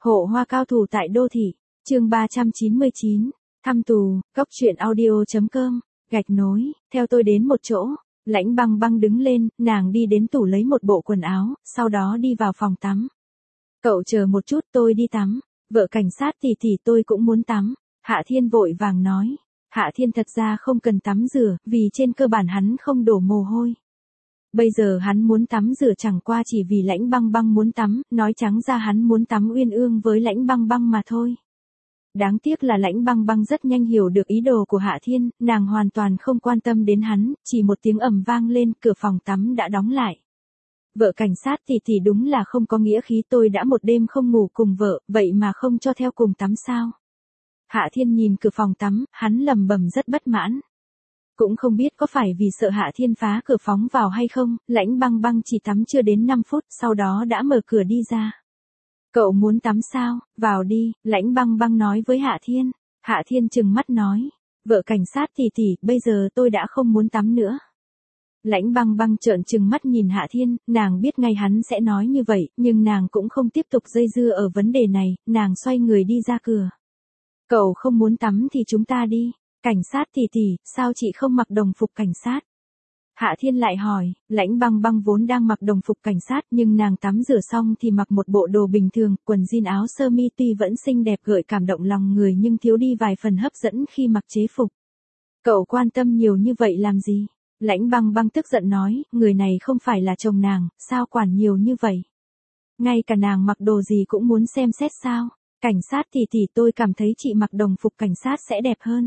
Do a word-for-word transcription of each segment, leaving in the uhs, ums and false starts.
Hộ hoa cao thủ tại đô thị, chương ba trăm chín mươi chín, thăm tù, góc truyện audio chấm com, gạch nối, theo tôi đến một chỗ, Lãnh Băng Băng đứng lên, nàng đi đến tủ lấy một bộ quần áo, sau đó đi vào phòng tắm. Cậu chờ một chút, tôi đi tắm, vợ cảnh sát thì thì tôi cũng muốn tắm, Hạ Thiên vội vàng nói. Hạ Thiên thật ra không cần tắm rửa, vì trên cơ bản hắn không đổ mồ hôi. Bây giờ hắn muốn tắm rửa chẳng qua chỉ vì Lãnh Băng Băng muốn tắm, nói trắng ra hắn muốn tắm uyên ương với Lãnh Băng Băng mà thôi. Đáng tiếc là Lãnh Băng Băng rất nhanh hiểu được ý đồ của Hạ Thiên, nàng hoàn toàn không quan tâm đến hắn, chỉ một tiếng ầm vang lên, cửa phòng tắm đã đóng lại. Vợ cảnh sát thì thì đúng là không có nghĩa khí, tôi đã một đêm không ngủ cùng vợ, vậy mà không cho theo cùng tắm sao? Hạ Thiên nhìn cửa phòng tắm, hắn lầm bầm rất bất mãn. Cũng không biết có phải vì sợ Hạ Thiên phá cửa phóng vào hay không, Lãnh Băng Băng chỉ tắm chưa đến năm phút, sau đó đã mở cửa đi ra. Cậu muốn tắm sao, vào đi, Lãnh Băng Băng nói với Hạ Thiên. Hạ Thiên trừng mắt nói, vợ cảnh sát thì thì, bây giờ tôi đã không muốn tắm nữa. Lãnh Băng Băng trợn trừng mắt nhìn Hạ Thiên, nàng biết ngay hắn sẽ nói như vậy, nhưng nàng cũng không tiếp tục dây dưa ở vấn đề này, nàng xoay người đi ra cửa. Cậu không muốn tắm thì chúng ta đi. Cảnh sát thì thì, sao chị không mặc đồng phục cảnh sát? Hạ Thiên lại hỏi, Lãnh Băng Băng vốn đang mặc đồng phục cảnh sát nhưng nàng tắm rửa xong thì mặc một bộ đồ bình thường, quần jean áo sơ mi tuy vẫn xinh đẹp gợi cảm động lòng người nhưng thiếu đi vài phần hấp dẫn khi mặc chế phục. Cậu quan tâm nhiều như vậy làm gì? Lãnh Băng Băng tức giận nói, người này không phải là chồng nàng, sao quản nhiều như vậy? Ngay cả nàng mặc đồ gì cũng muốn xem xét sao? Cảnh sát thì thì tôi cảm thấy chị mặc đồng phục cảnh sát sẽ đẹp hơn.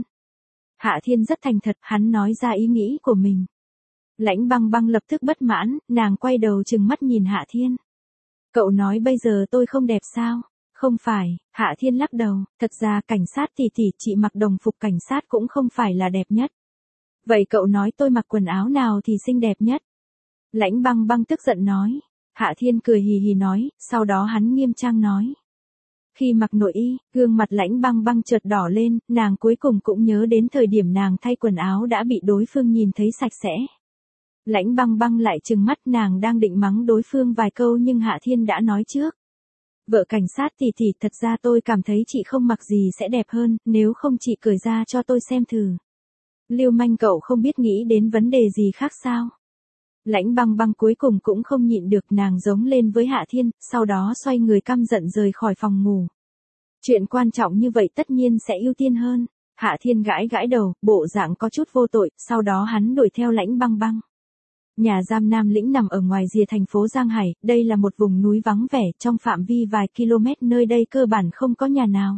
Hạ Thiên rất thành thật, hắn nói ra ý nghĩ của mình. Lãnh Băng Băng lập tức bất mãn, nàng quay đầu trừng mắt nhìn Hạ Thiên. Cậu nói bây giờ tôi không đẹp sao? Không phải, Hạ Thiên lắc đầu, thật ra cảnh sát thì thì chị mặc đồng phục cảnh sát cũng không phải là đẹp nhất. Vậy cậu nói tôi mặc quần áo nào thì xinh đẹp nhất? Lãnh Băng Băng tức giận nói. Hạ Thiên cười hì hì nói, sau đó hắn nghiêm trang nói. Khi mặc nội y, gương mặt Lãnh Băng Băng chợt đỏ lên, nàng cuối cùng cũng nhớ đến thời điểm nàng thay quần áo đã bị đối phương nhìn thấy sạch sẽ. Lãnh Băng Băng lại trừng mắt, nàng đang định mắng đối phương vài câu nhưng Hạ Thiên đã nói trước. Vợ cảnh sát thì thì, thật ra tôi cảm thấy chị không mặc gì sẽ đẹp hơn, nếu không chị cởi ra cho tôi xem thử. Lưu manh, cậu không biết nghĩ đến vấn đề gì khác sao? Lãnh Băng Băng cuối cùng cũng không nhịn được, nàng giống lên với Hạ Thiên, sau đó xoay người căm giận rời khỏi phòng ngủ. Chuyện quan trọng như vậy tất nhiên sẽ ưu tiên hơn. Hạ Thiên gãi gãi đầu, bộ dạng có chút vô tội, sau đó hắn đuổi theo Lãnh Băng Băng. Nhà giam Nam Lĩnh nằm ở ngoài rìa thành phố Giang Hải, đây là một vùng núi vắng vẻ, trong phạm vi vài km nơi đây cơ bản không có nhà nào.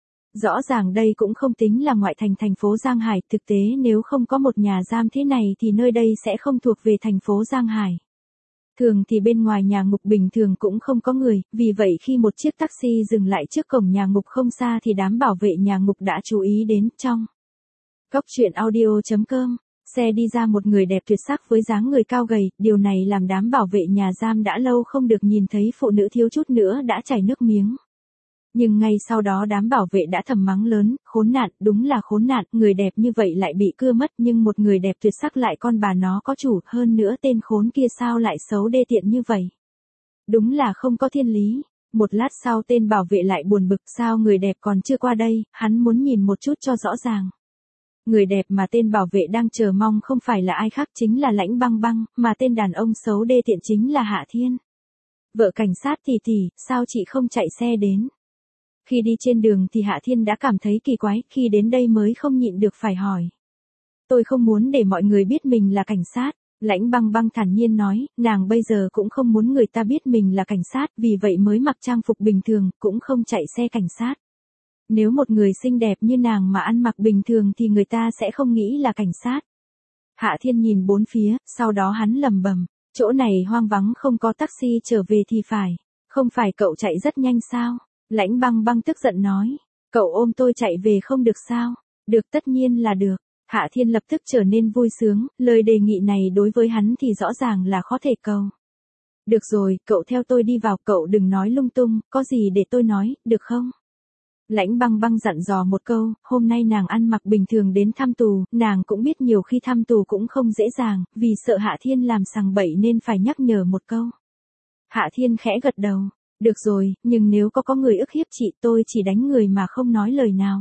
Rõ ràng đây cũng không tính là ngoại thành thành phố Giang Hải, thực tế nếu không có một nhà giam thế này thì nơi đây sẽ không thuộc về thành phố Giang Hải. Thường thì bên ngoài nhà ngục bình thường cũng không có người, vì vậy khi một chiếc taxi dừng lại trước cổng nhà ngục không xa thì đám bảo vệ nhà ngục đã chú ý đến. Trong góc truyện audio chấm com, xe đi ra một người đẹp tuyệt sắc với dáng người cao gầy, điều này làm đám bảo vệ nhà giam đã lâu không được nhìn thấy phụ nữ thiếu chút nữa đã chảy nước miếng. Nhưng ngay sau đó đám bảo vệ đã thầm mắng lớn, khốn nạn, đúng là khốn nạn, người đẹp như vậy lại bị cưa mất, nhưng một người đẹp tuyệt sắc lại con bà nó có chủ, hơn nữa tên khốn kia sao lại xấu đê tiện như vậy. Đúng là không có thiên lý. Một lát sau tên bảo vệ lại buồn bực, sao người đẹp còn chưa qua đây, hắn muốn nhìn một chút cho rõ ràng. Người đẹp mà tên bảo vệ đang chờ mong không phải là ai khác, chính là Lãnh Băng Băng, mà tên đàn ông xấu đê tiện chính là Hạ Thiên. Vợ cảnh sát thì thì, sao chị không chạy xe đến? Khi đi trên đường thì Hạ Thiên đã cảm thấy kỳ quái, khi đến đây mới không nhịn được phải hỏi. Tôi không muốn để mọi người biết mình là cảnh sát, Lãnh Băng Băng thản nhiên nói, nàng bây giờ cũng không muốn người ta biết mình là cảnh sát, vì vậy mới mặc trang phục bình thường, cũng không chạy xe cảnh sát. Nếu một người xinh đẹp như nàng mà ăn mặc bình thường thì người ta sẽ không nghĩ là cảnh sát. Hạ Thiên nhìn bốn phía, sau đó hắn lầm bầm, chỗ này hoang vắng không có taxi trở về thì phải, không phải cậu chạy rất nhanh sao? Lãnh Băng Băng tức giận nói, cậu ôm tôi chạy về không được sao? Được, tất nhiên là được. Hạ Thiên lập tức trở nên vui sướng, lời đề nghị này đối với hắn thì rõ ràng là khó thể cầu. Được rồi, cậu theo tôi đi vào, cậu đừng nói lung tung, có gì để tôi nói, được không? Lãnh Băng Băng dặn dò một câu, hôm nay nàng ăn mặc bình thường đến thăm tù, nàng cũng biết nhiều khi thăm tù cũng không dễ dàng, vì sợ Hạ Thiên làm sằng bậy nên phải nhắc nhở một câu. Hạ Thiên khẽ gật đầu, Được rồi, nhưng nếu có có người ức hiếp chị tôi chỉ đánh người mà không nói lời nào.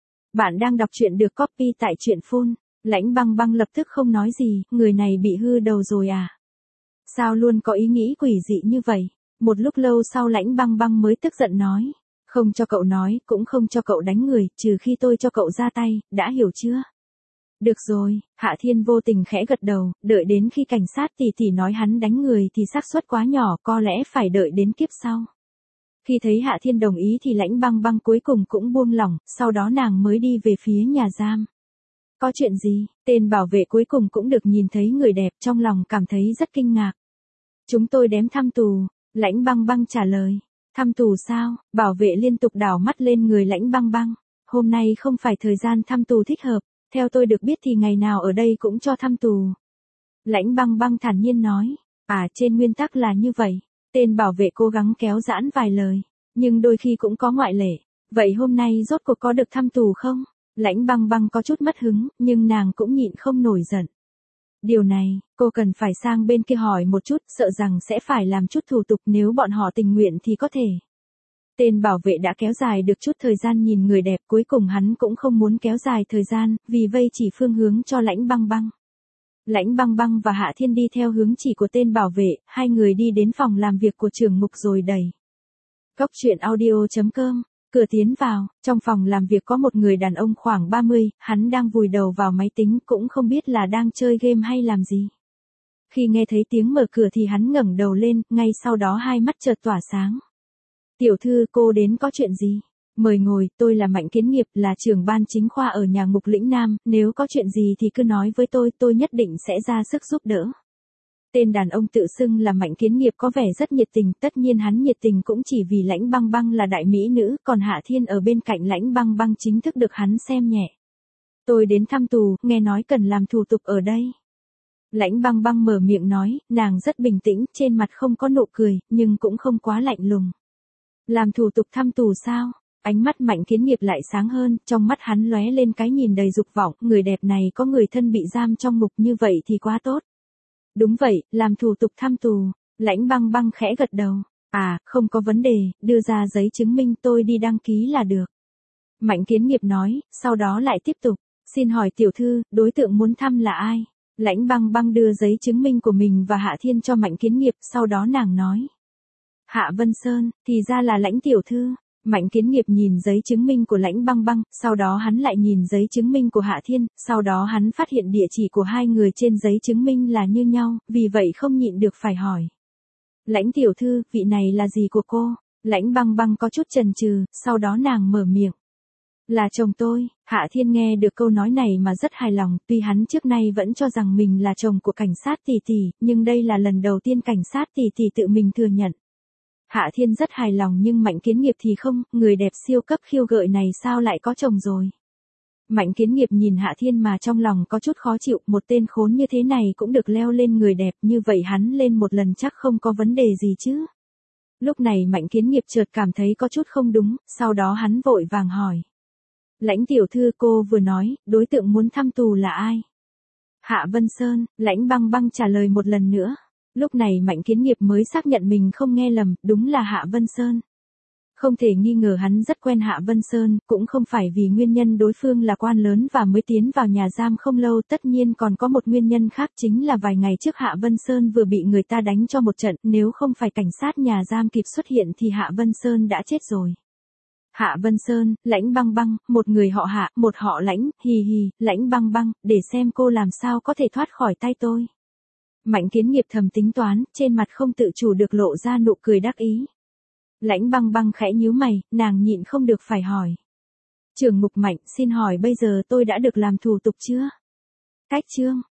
Bạn đang đọc truyện được copy tại truyện phun. Lãnh băng băng lập tức không nói gì, người này bị hư đầu rồi à? Sao luôn có ý nghĩ quỷ dị như vậy? Một lúc lâu sau lãnh băng băng mới tức giận nói. Không cho cậu nói, cũng không cho cậu đánh người, trừ khi tôi cho cậu ra tay, đã hiểu chưa? Được rồi, Hạ Thiên vô tình khẽ gật đầu, đợi đến khi cảnh sát tỷ tỷ nói hắn đánh người thì xác suất quá nhỏ, có lẽ phải đợi đến kiếp sau. Khi thấy Hạ Thiên đồng ý thì lãnh băng băng cuối cùng cũng buông lỏng, sau đó nàng mới đi về phía nhà giam. Có chuyện gì? Tên bảo vệ cuối cùng cũng được nhìn thấy người đẹp, trong lòng cảm thấy rất kinh ngạc. Chúng tôi đếm thăm tù, lãnh băng băng trả lời. Thăm tù sao? Bảo vệ liên tục đảo mắt lên người lãnh băng băng. Hôm nay không phải thời gian thăm tù thích hợp, theo tôi được biết thì ngày nào ở đây cũng cho thăm tù. Lãnh băng băng thản nhiên nói. À, trên nguyên tắc là như vậy. Tên bảo vệ cố gắng kéo giãn vài lời, nhưng đôi khi cũng có ngoại lệ. Vậy hôm nay rốt cuộc có được thăm tù không? Lãnh băng băng có chút mất hứng, nhưng nàng cũng nhịn không nổi giận. Điều này, cô cần phải sang bên kia hỏi một chút, sợ rằng sẽ phải làm chút thủ tục, nếu bọn họ tình nguyện thì có thể. Tên bảo vệ đã kéo dài được chút thời gian nhìn người đẹp, cuối cùng hắn cũng không muốn kéo dài thời gian, vì vây chỉ phương hướng cho lãnh băng băng. Lãnh băng băng và Hạ Thiên đi theo hướng chỉ của tên bảo vệ, hai người đi đến phòng làm việc của trưởng mục rồi đẩy. Cốc truyện audio chấm com, cửa tiến vào, trong phòng làm việc có một người đàn ông khoảng ba mươi, hắn đang vùi đầu vào máy tính, cũng không biết là đang chơi game hay làm gì. Khi nghe thấy tiếng mở cửa thì hắn ngẩng đầu lên, ngay sau đó hai mắt chợt tỏa sáng. Tiểu thư, cô đến có chuyện gì? Mời ngồi, tôi là Mạnh Kiến Nghiệp, là trưởng ban chính khoa ở nhà ngục Lĩnh Nam, nếu có chuyện gì thì cứ nói với tôi, tôi nhất định sẽ ra sức giúp đỡ. Tên đàn ông tự xưng là Mạnh Kiến Nghiệp có vẻ rất nhiệt tình, tất nhiên hắn nhiệt tình cũng chỉ vì lãnh băng băng là đại mỹ nữ, còn Hạ Thiên ở bên cạnh lãnh băng băng chính thức được hắn xem nhẹ. Tôi đến thăm tù, nghe nói cần làm thủ tục ở đây. Lãnh băng băng mở miệng nói, nàng rất bình tĩnh, trên mặt không có nụ cười, nhưng cũng không quá lạnh lùng. Làm thủ tục thăm tù sao? Ánh mắt Mạnh Kiến Nghiệp lại sáng hơn, trong mắt hắn lóe lên cái nhìn đầy dục vọng, người đẹp này có người thân bị giam trong ngục như vậy thì quá tốt. Đúng vậy, làm thủ tục thăm tù. Lãnh băng băng khẽ gật đầu. À, không có vấn đề, đưa ra giấy chứng minh tôi đi đăng ký là được. Mạnh Kiến Nghiệp nói, sau đó lại tiếp tục. Xin hỏi tiểu thư, đối tượng muốn thăm là ai? Lãnh băng băng đưa giấy chứng minh của mình và Hạ Thiên cho Mạnh Kiến Nghiệp, sau đó nàng nói. Hạ Vân Sơn, thì ra là lãnh tiểu thư. Mạnh Kiến Nghiệp nhìn giấy chứng minh của lãnh băng băng, sau đó hắn lại nhìn giấy chứng minh của Hạ Thiên, sau đó hắn phát hiện địa chỉ của hai người trên giấy chứng minh là như nhau, vì vậy không nhịn được phải hỏi. Lãnh tiểu thư, vị này là gì của cô? Lãnh băng băng có chút chần chừ, sau đó nàng mở miệng. Là chồng tôi. Hạ Thiên nghe được câu nói này mà rất hài lòng, tuy hắn trước nay vẫn cho rằng mình là chồng của cảnh sát tỷ tỷ, nhưng đây là lần đầu tiên cảnh sát tỷ tỷ tự mình thừa nhận. Hạ Thiên rất hài lòng nhưng Mạnh Kiến Nghiệp thì không, người đẹp siêu cấp khiêu gợi này sao lại có chồng rồi. Mạnh Kiến Nghiệp nhìn Hạ Thiên mà trong lòng có chút khó chịu, một tên khốn như thế này cũng được leo lên người đẹp, như vậy hắn lên một lần chắc không có vấn đề gì chứ. Lúc này Mạnh Kiến Nghiệp chợt cảm thấy có chút không đúng, sau đó hắn vội vàng hỏi. Lãnh tiểu thư, cô vừa nói, đối tượng muốn thăm tù là ai? Hạ Vân Sơn. Lãnh băng băng trả lời một lần nữa. Lúc này Mạnh Kiến Nghiệp mới xác nhận mình không nghe lầm, đúng là Hạ Vân Sơn. Không thể nghi ngờ hắn rất quen Hạ Vân Sơn, cũng không phải vì nguyên nhân đối phương là quan lớn và mới tiến vào nhà giam không lâu, tất nhiên còn có một nguyên nhân khác, chính là vài ngày trước Hạ Vân Sơn vừa bị người ta đánh cho một trận, nếu không phải cảnh sát nhà giam kịp xuất hiện thì Hạ Vân Sơn đã chết rồi. Hạ Vân Sơn, lãnh băng băng, một người họ Hạ, một họ lãnh, hì hì, lãnh băng băng, để xem cô làm sao có thể thoát khỏi tay tôi. Mạnh Kiến Nghiệp thầm tính toán, trên mặt không tự chủ được lộ ra nụ cười đắc ý. Lãnh băng băng khẽ nhíu mày, nàng nhịn không được phải hỏi. Trưởng mục Mạnh, xin hỏi bây giờ tôi đã được làm thủ tục chưa? Cách chương,